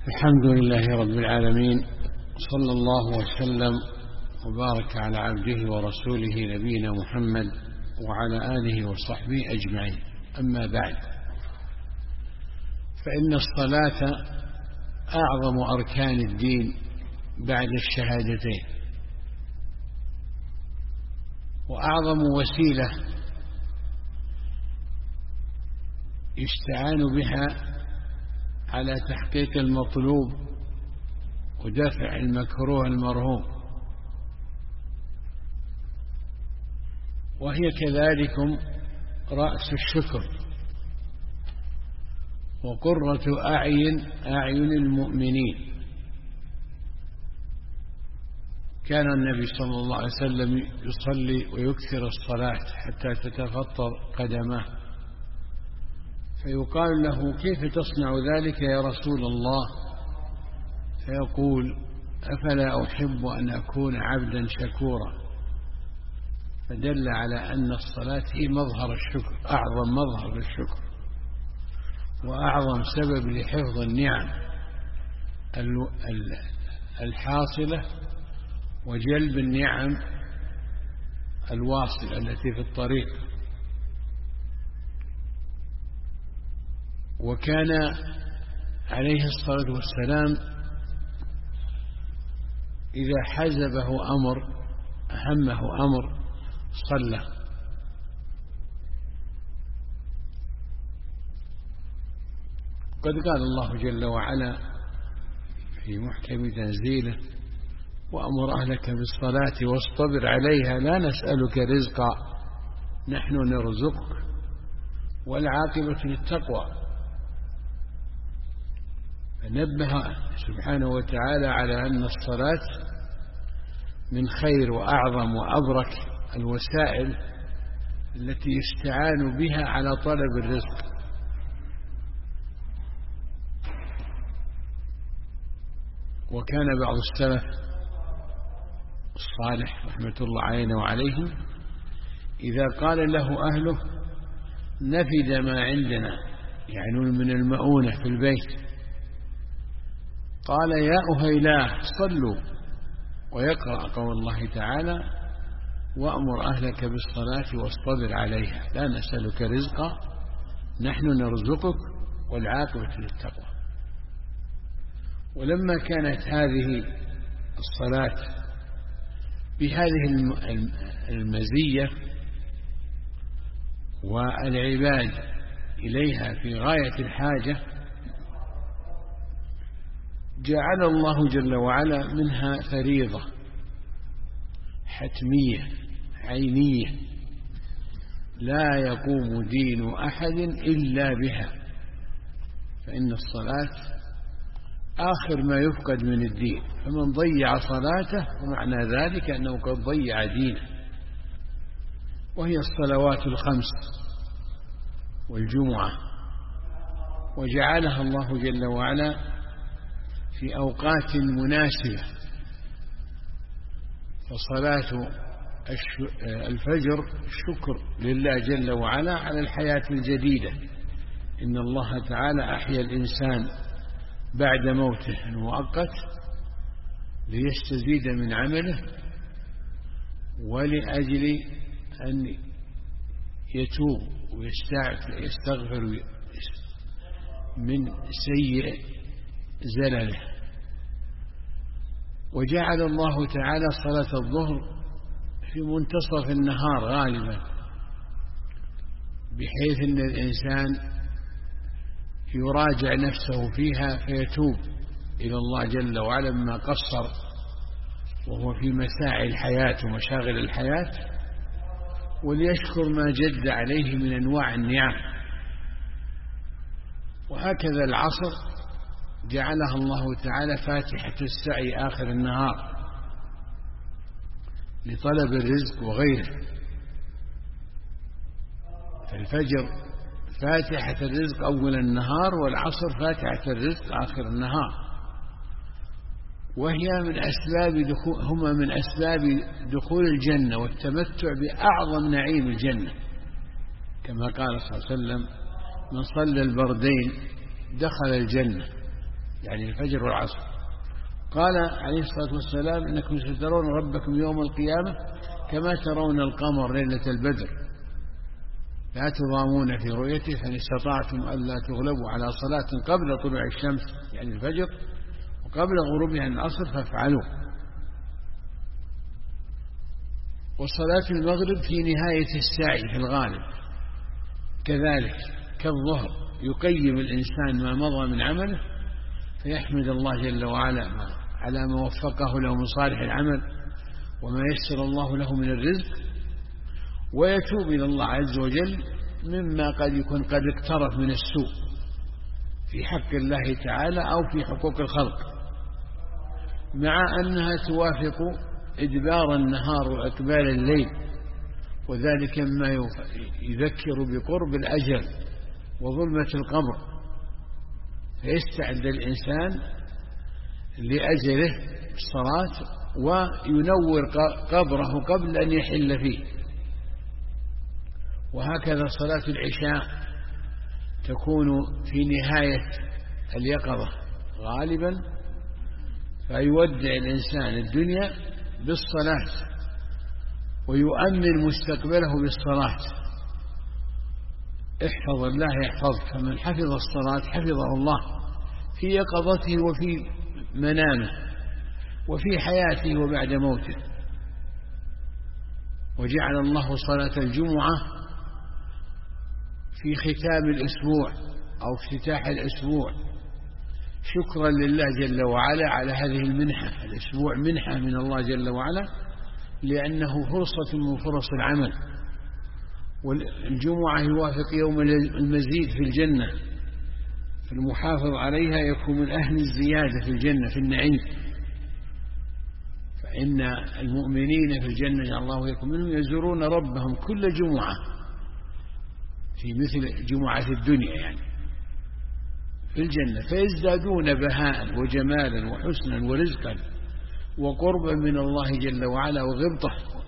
الحمد لله رب العالمين، صلى الله وسلم وبارك على عبده ورسوله نبينا محمد وعلى آله وصحبه أجمعين. أما بعد، فإن الصلاة أعظم أركان الدين بعد الشهادتين، وأعظم وسيلة يستعان بها على تحقيق المطلوب ودفع المكروه المرهوب، وهي كذلك رأس الشكر وقرة أعين المؤمنين. كان النبي صلى الله عليه وسلم يصلي ويكثر الصلاة حتى تتفطر قدماه، فيقال له: كيف تصنع ذلك يا رسول الله؟ فيقول: أفلا أحب أن أكون عبدا شكورا. فدل على أن الصلاة هي مظهر الشكر، أعظم مظهر للشكر وأعظم سبب لحفظ النعم الحاصلة وجلب النعم الواصلة التي في الطريق. وكان عليه الصلاة والسلام إذا حزبه أمر أهمه أمر صلى. قد قال الله جل وعلا في محكم تنزيله: وأمر أهلك بالصلاة واصطبر عليها لا نسألك رزقا نحن نرزقك والعاقبة للتقوى. فنبه سبحانه وتعالى على أن الصلاة من خير وأعظم وأبرك الوسائل التي يستعان بها على طلب الرزق. وكان بعض السلف الصالح رحمة الله علينا وعليهم إذا قال له أهله: نفد ما عندنا، يعني من المؤونة في البيت، قال: يا أهيلاه صلوا، ويقرأ قول الله تعالى: وأمر أهلك بالصلاة واصطبر عليها لا نسألك رزقا نحن نرزقك والعاقبة للتقوى. ولما كانت هذه الصلاة بهذه المزية والعباد إليها في غاية الحاجة، جعل الله جل وعلا منها فريضة حتمية عينية لا يقوم دين أحد إلا بها. فإن الصلاة آخر ما يفقد من الدين، فمن ضيع صلاته ومعنى ذلك أنه قد ضيع دينه. وهي الصلوات الخمس والجمعة، وجعلها الله جل وعلا في أوقات مناسبة. فصلاة الفجر شكر لله جل وعلا على الحياة الجديدة. إن الله تعالى أحيا الإنسان بعد موته المؤقت ليستزيد من عمله ولأجل أن يتوب ويستغفر من سيء زلله. وجعل الله تعالى صلاة الظهر في منتصف النهار غالبا، بحيث أن الإنسان يراجع نفسه فيها فيتوب إلى الله جل وعلا مما قصر وهو في مساعي الحياة ومشاغل الحياة، وليشكر ما جد عليه من أنواع النعم. وهكذا العصر جعلها الله تعالى فاتحة السعي آخر النهار لطلب الرزق وغيره. فالفجر فاتحة الرزق أول النهار، والعصر فاتحة الرزق آخر النهار. وهي هما من أسباب دخول الجنة والتمتع بأعظم نعيم الجنة، كما قال صلى الله عليه وسلم: من صلى البردين دخل الجنة. يعني الفجر والعصر. قال عليه الصلاة والسلام إنكم سترون ربكم يوم القيامة كما ترون القمر ليلة البدر لا تضامون في رؤيته، فإن استطعتم ألا تغلبوا على صلاة قبل طلوع الشمس يعني الفجر وقبل غروبها العصر فافعلوا. وصلاة المغرب في نهاية السعي في الغالب كذلك كالظهر، يقيم الإنسان ما مضى من عمله فيحمد الله جل وعلا على ما وفقه له من صالح العمل وما يسر الله له من الرزق، ويتوب إلى الله عز وجل مما قد يكون قد اقترف من السوء في حق الله تعالى أو في حقوق الخلق، مع أنها توافق إدبار النهار وإقبال الليل، وذلك ما يذكر بقرب الأجل وظلمة القبر، فيستعد الإنسان لأجله الصلاة وينور قبره قبل أن يحل فيه. وهكذا صلاة العشاء تكون في نهاية اليقظة غالبا، فيودع الإنسان الدنيا بالصلاة ويؤمن مستقبله بالصلاة. احفظ الله يحفظك، فمن حفظ الصلاة حفظه الله في يقظته وفي منامه وفي حياته وبعد موته. وجعل الله صلاة الجمعة في ختام الأسبوع أو افتتاح الأسبوع شكرا لله جل وعلا على هذه المنحة. الأسبوع منحة من الله جل وعلا لأنه فرصة من فرص العمل، والجمعة يوافق يوم المزيد في الجنة، فالمحافظ عليها يكون من أهل الزيادة في الجنة في النعيم. فإن المؤمنين في الجنة جعل الله يكون منهم يزورون ربهم كل جمعة في مثل جمعة الدنيا يعني في الجنة، فيزدادون بهاء وجمالا وحسنا ورزقا وقربا من الله جل وعلا وغبطة.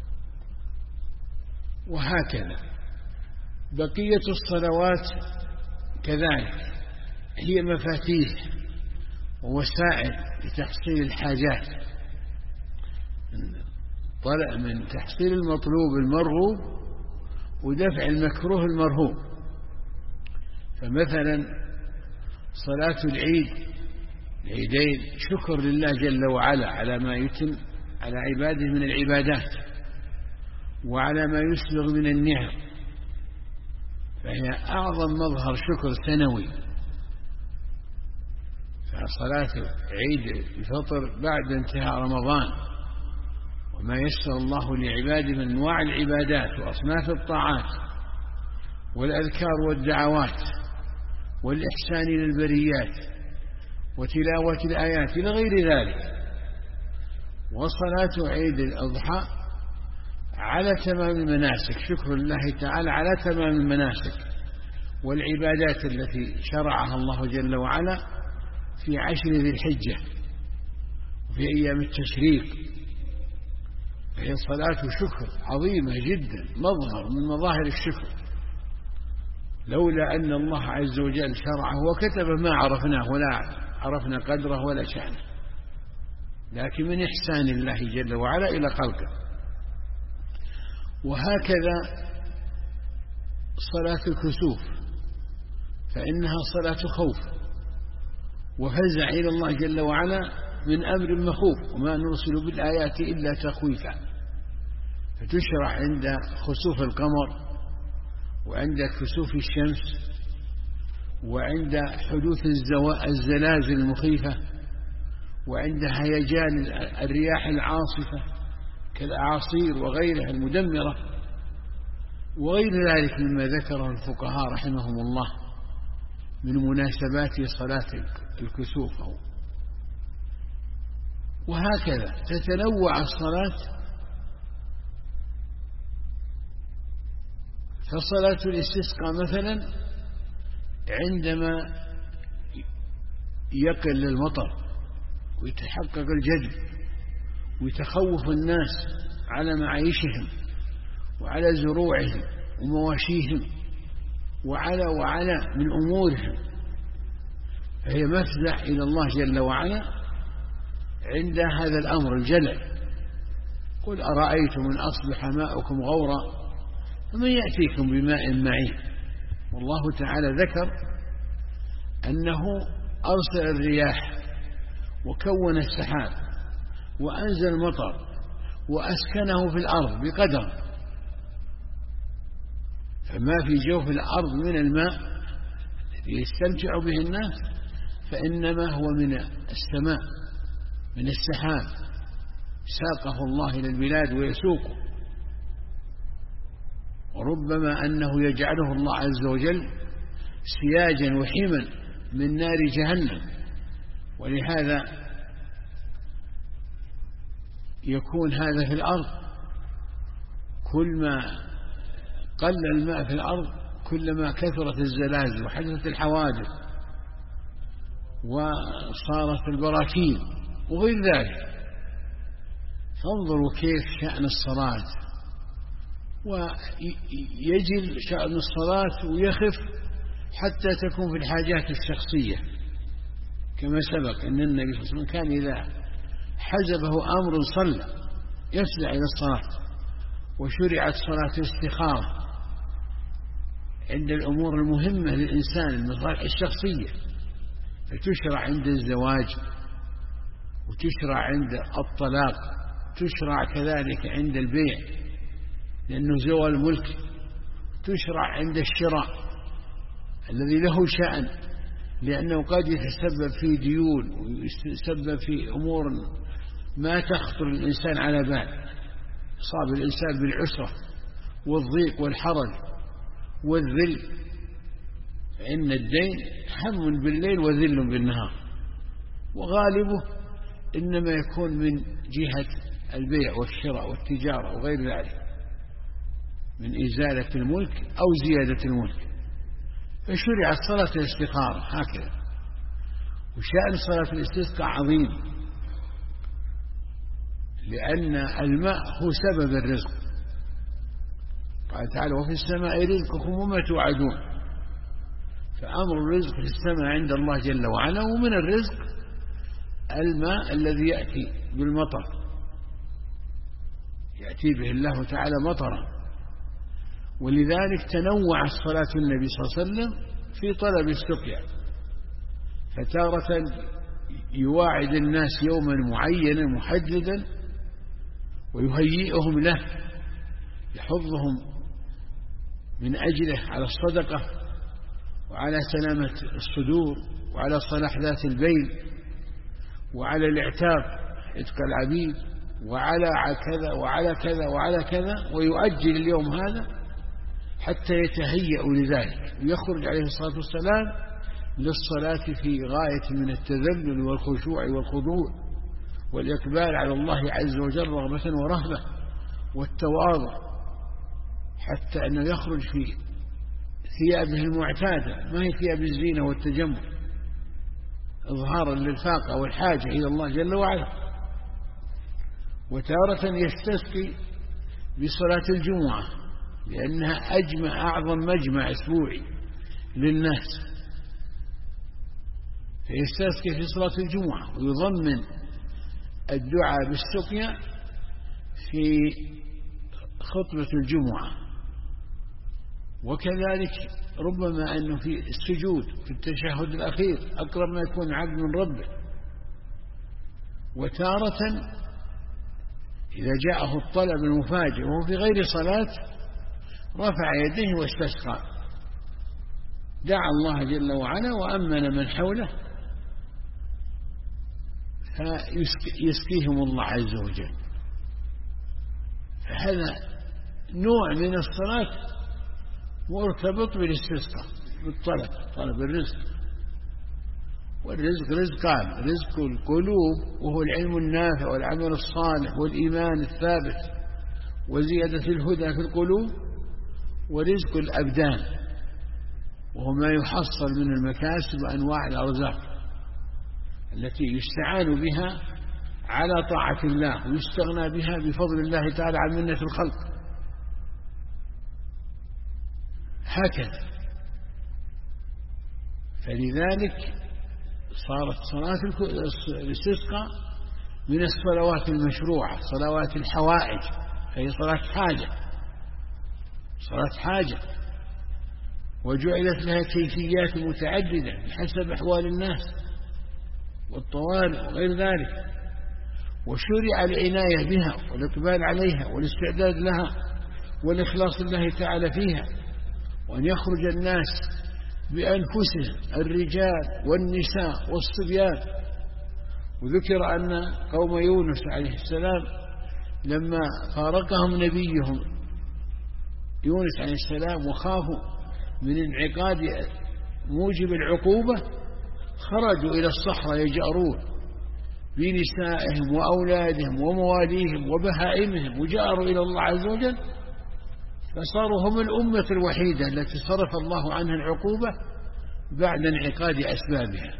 وهكذا بقية الصلوات كذلك هي مفاتيح ووسائل لتحصيل الحاجات، طلع من تحصيل المطلوب المرغوب ودفع المكروه المرهوب. فمثلا صلاة العيدين شكر لله جل وعلا على ما يتم على عباده من العبادات وعلى ما يسبغ من النعم، فهي أعظم مظهر شكر سنوي. فصلاة عيد الفطر بعد انتهاء رمضان وما يسر الله لعباده من أنواع العبادات وأصناف الطاعات والأذكار والدعوات والإحسان للبريات وتلاوة الآيات إلى غير ذلك. وصلاة عيد الأضحى على تمام المناسك، شكر الله تعالى على تمام المناسك والعبادات التي شرعها الله جل وعلا في 10 ذي الحجة وفي أيام التشريق، فهي صلاة شكر عظيمة جدا، مظهر من مظاهر الشكر. لولا أن الله عز وجل شرعه وكتبه ما عرفناه ولا عرفنا قدره ولا شأنه، لكن من إحسان الله جل وعلا إلى خلقه. وهكذا صلاة الكسوف فإنها صلاة خوف وفزع إلى الله جل وعلا من أمر المخوف، وما نرسل بالآيات إلا تخويفا. فتشرع عند خسوف القمر وعند كسوف الشمس وعند حدوث الزلازل المخيفة وعند هيجان الرياح العاصفة كالأعاصير وغيرها المدمرة وغير ذلك مما ذكره الفقهاء رحمهم الله من مناسبات صلاة الكسوف. وهكذا تتنوع الصلاة. فصلاة الاستسقاء مثلا عندما يقل المطر ويتحقق الجدب ويتخوف الناس على معايشهم وعلى زروعهم ومواشيهم وعلى من أمورهم، فهي مفزع إلى الله جل وعلا عند هذا الأمر الجلل. قل أرأيتم إن أصبح ماؤكم غورا فمن يأتيكم بماء معين. والله تعالى ذكر أنه أرسل الرياح وكون السحاب وأنزل المطر وأسكنه في الأرض بقدر، فما في جوف الأرض من الماء الذي يستمتع به الناس فإنما هو من السماء، من السحاب ساقه الله إلى البلاد ويسوقه. وربما أنه يجعله الله عز وجل سياجا وحما من نار جهنم، ولهذا يكون هذا في الأرض. كل ما قل الماء في الأرض كلما كثرت الزلازل وحدثت الحوادث وصارت البراكين وغير ذلك. فانظروا كيف شأن الصلاة، ويجل شأن الصلاة ويخف حتى تكون في الحاجات الشخصية، كما سبق أن النبي صلى الله عليه وسلم كان إذا حزبه أمر صلى يسرع إلى الصلاة. وشرعت صلاة الاستخارة عند الأمور المهمة للإنسان المصالح الشخصية، فتشرع عند الزواج وتشرع عند الطلاق، تشرع كذلك عند البيع لأنه زوال الملك، تشرع عند الشراء الذي له شأن لأنه قد يتسبب في ديون ويتسبب في أمور ما تخطر الإنسان على بال. صاب الإنسان بالعسرة والضيق والحرج والذل، فإن الدين هم بالليل وذل بالنهار، وغالبه إنما يكون من جهة البيع والشراء والتجارة وغير ذلك من إزالة الملك أو زيادة الملك. فشرعت صلاة الاستخارة هكذا. وشأن صلاة الاستسقاء عظيم، لأن الماء هو سبب الرزق. قال تعالى وفي السماء رزقكم وما توعدون. فأمر الرزق في السماء عند الله جل وعلا. ومن الرزق الماء الذي يأتي بالمطر، يأتي به الله تعالى مطرا. ولذلك تنوعت صلاة النبي صلى الله عليه وسلم في طلب السقيا، فتارة يواعد الناس يوما معينا محددا ويهيئهم له، يحضهم من أجله على الصدقة وعلى سلامة الصدور وعلى صلاح ذات البين وعلى الاعتاق عتق العبيد وعلى كذا وعلى كذا وعلى كذا، ويؤجل اليوم هذا حتى يتهيأوا لذلك، ويخرج عليه الصلاة والسلام للصلاة في غاية من التذلل والخشوع والخضوع والإقبال على الله عز وجل رغبة ورهبة والتواضع، حتى أنه يخرج في ثيابه المعتادة ما هي ثياب الزينة والتجمل، إظهارا للفاقة والحاجة إلى الله جل وعلا. وتارة يستسقي بصلاة الجمعة لأنها أعظم مجمع أسبوعي للناس، فيستسقي في صلاة الجمعة ويضمن الدعاء بالسقيا في خطبة الجمعة. وكذلك ربما أنه في السجود في التشهد الأخير أقرب ما يكون عبد من ربه. وتارة إذا جاءه الطلب المفاجئ وهو في غير صلاة رفع يديه واستسقى، دعا الله جل وعلا وأمن من حوله فيسقيهم الله عز وجل. فهذا نوع من الصلاة مرتبط بالاستسقاء، بالطلب، طلب الرزق. والرزق رزقان: رزق القلوب وهو العلم النافع والعمل الصالح والإيمان الثابت وزيادة الهدى في القلوب، ورزق الأبدان وهو ما يحصل من المكاسب وأنواع الأرزاق التي يستعان بها على طاعة الله ويستغنى بها بفضل الله تعالى عن منة الخلق. هكذا. فلذلك صارت صلاة الاستسقاء من الصلوات المشروعة، صلوات الحوائج، هي صلاة حاجة، صلاة حاجة، وجعلت لها كيفيات متعددة بحسب أحوال الناس والطوارئ وغير ذلك، وشرع العناية بها والإقبال عليها والاستعداد لها والإخلاص لله تعالى فيها، وأن يخرج الناس بأنفسهم الرجال والنساء والصبيان. وذكر أن قوم يونس عليه السلام لما فارقهم نبيهم يونس عليه السلام وخافوا من انعقاد موجب العقوبة خرجوا إلى الصحراء يجأرون بنسائهم وأولادهم ومواليهم وبهائمهم، وجأروا إلى الله عز وجل، فصاروا هم الأمة الوحيدة التي صرف الله عنها العقوبة بعد انعقاد أسبابها.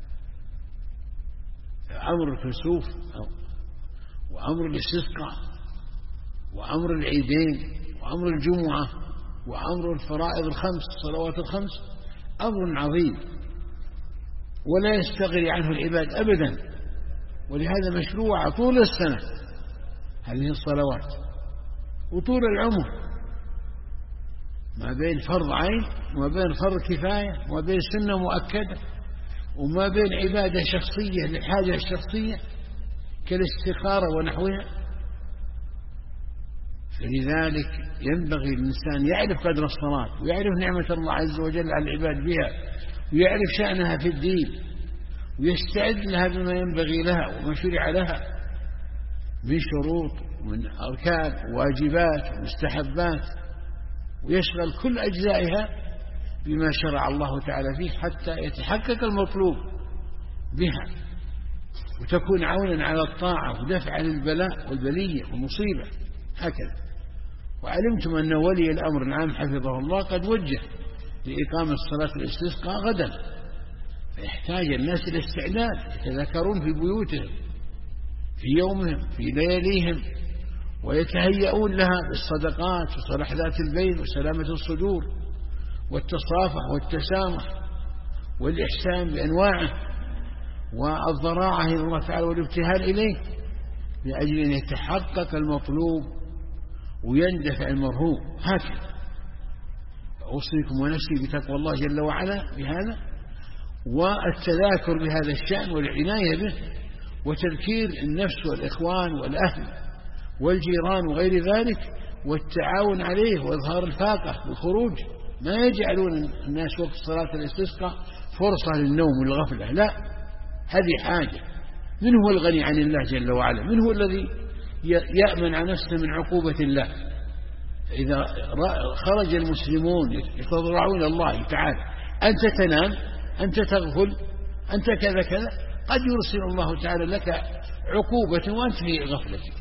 أمر الكسوف وأمر الاستسقاء وأمر العيدين وأمر الجمعة وأمر الفرائض الخمس، الصلوات الخمس، أمر عظيم ولا يستغني عنه العباد أبدا، ولهذا مشروع طول السنة هذه الصلوات وطول العمر، ما بين فرض عين وما بين فرض كفاية وما بين سنة مؤكدة وما بين عبادة شخصية للحاجة الشخصية كالاستخارة ونحوها. فلذلك ينبغي الإنسان يعرف قدر الصلاة ويعرف نعمة الله عز وجل على العباد بها ويعرف شأنها في الدين ويستعد لها بما ينبغي لها وما شرع لها من شروط ومن أركان وواجبات ومستحبات، ويشغل كل أجزائها بما شرع الله تعالى فيه حتى يتحقق المطلوب بها وتكون عونا على الطاعة ودفعا للبلاء والبلية والمصيبة هكذا. وعلمتم أن ولي الأمر العام حفظه الله قد وجه لإقامة صلاة الاستسقاء غدا، فيحتاج الناس إلى استعداد، يتذكرون في بيوتهم في يومهم في لياليهم ويتهيئون لها بالصدقات وصلاح ذات البين وسلامة الصدور والتصافح والتسامح والإحسان بأنواعه والضراعة إلى الله تعالى والابتهال إليه لأجل أن يتحقق المطلوب ويندفع المرهوب. هكذا أوصيكم ونفسي بتقوى الله جل وعلا بهذا، والتذاكر بهذا الشأن والعناية به وتذكير النفس والإخوان والأهل والجيران وغير ذلك والتعاون عليه وإظهار الفاقة بالخروج. ما يجعلون الناس وقت صلاة الاستسقاء فرصة للنوم والغفلة، لا، هذه حاجة. من هو الغني عن الله جل وعلا؟ من هو الذي يأمن عن نفسه من عقوبة الله؟ إذا خرج المسلمون يتضرعون الله تعالى أنت تنام، أنت تغفل، أنت كذا كذا، قد يرسل الله تعالى لك عقوبة وأنت في غفلتك.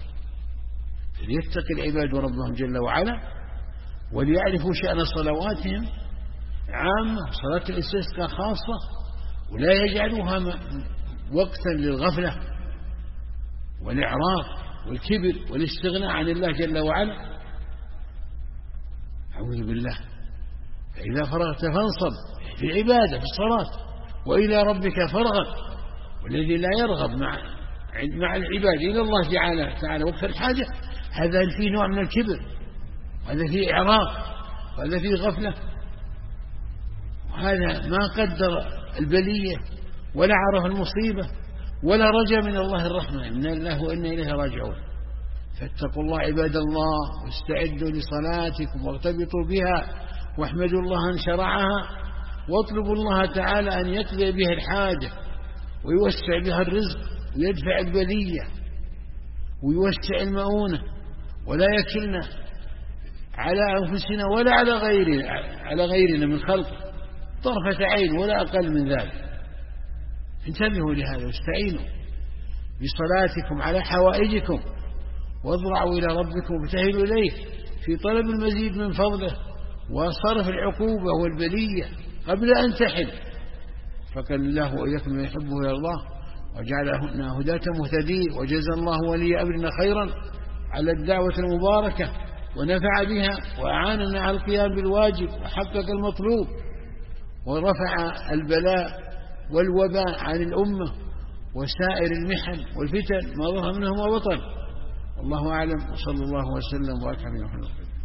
فليتقي العباد ربهم جل وعلا وليعرفوا شأن صلواتهم عامة، صلاة الاستسقاء خاصة، ولا يجعلوها وقتا للغفلة والإعراض والكبر والاستغناء عن الله جل وعلا. أعوذ بالله. فإذا فرغت فانصب في العبادة في الصلاة وإلى ربك فارغب. والذي لا يرغب مع العباد إلى الله تعالى وقت الحاجة هذا فيه نوع من الكبر، وهذا فيه إعراض، وهذا فيه غفلة، وهذا ما قدر البلية ولا عرف المصيبة ولا رجى من الله الرحمة. إنا لله وإنا إليه راجعون. فاتقوا الله عباد الله واستعدوا لصلاتكم واغتبطوا بها واحمدوا الله أن شرعها واطلبوا الله تعالى أن يقضي بها الحاجة ويوسع بها الرزق ويدفع البلية ويوسع المؤونة، ولا يكلنا على أنفسنا ولا على غيرنا من خلق طرفة عين ولا أقل من ذلك. انتبهوا لهذا واستعينوا بصلاتكم على حوائجكم واضرعوا إلى ربكم وابتهلوا إليه في طلب المزيد من فضله وصرف العقوبة والبلية قبل أن تحل. فكان الله وإياكم من يحبه ويرضاه وجعلنا هداة مهتدين، وجزى الله ولي أمرنا خيرا على الدعوة المباركة ونفع بها وأعاننا على القيام بالواجب وحقق المطلوب ورفع البلاء والوباء عن الأمة وسائر المحن والفتن ما ظهر منها وما بطن. والله أعلم، وصلى الله وسلم وبارك على محمد.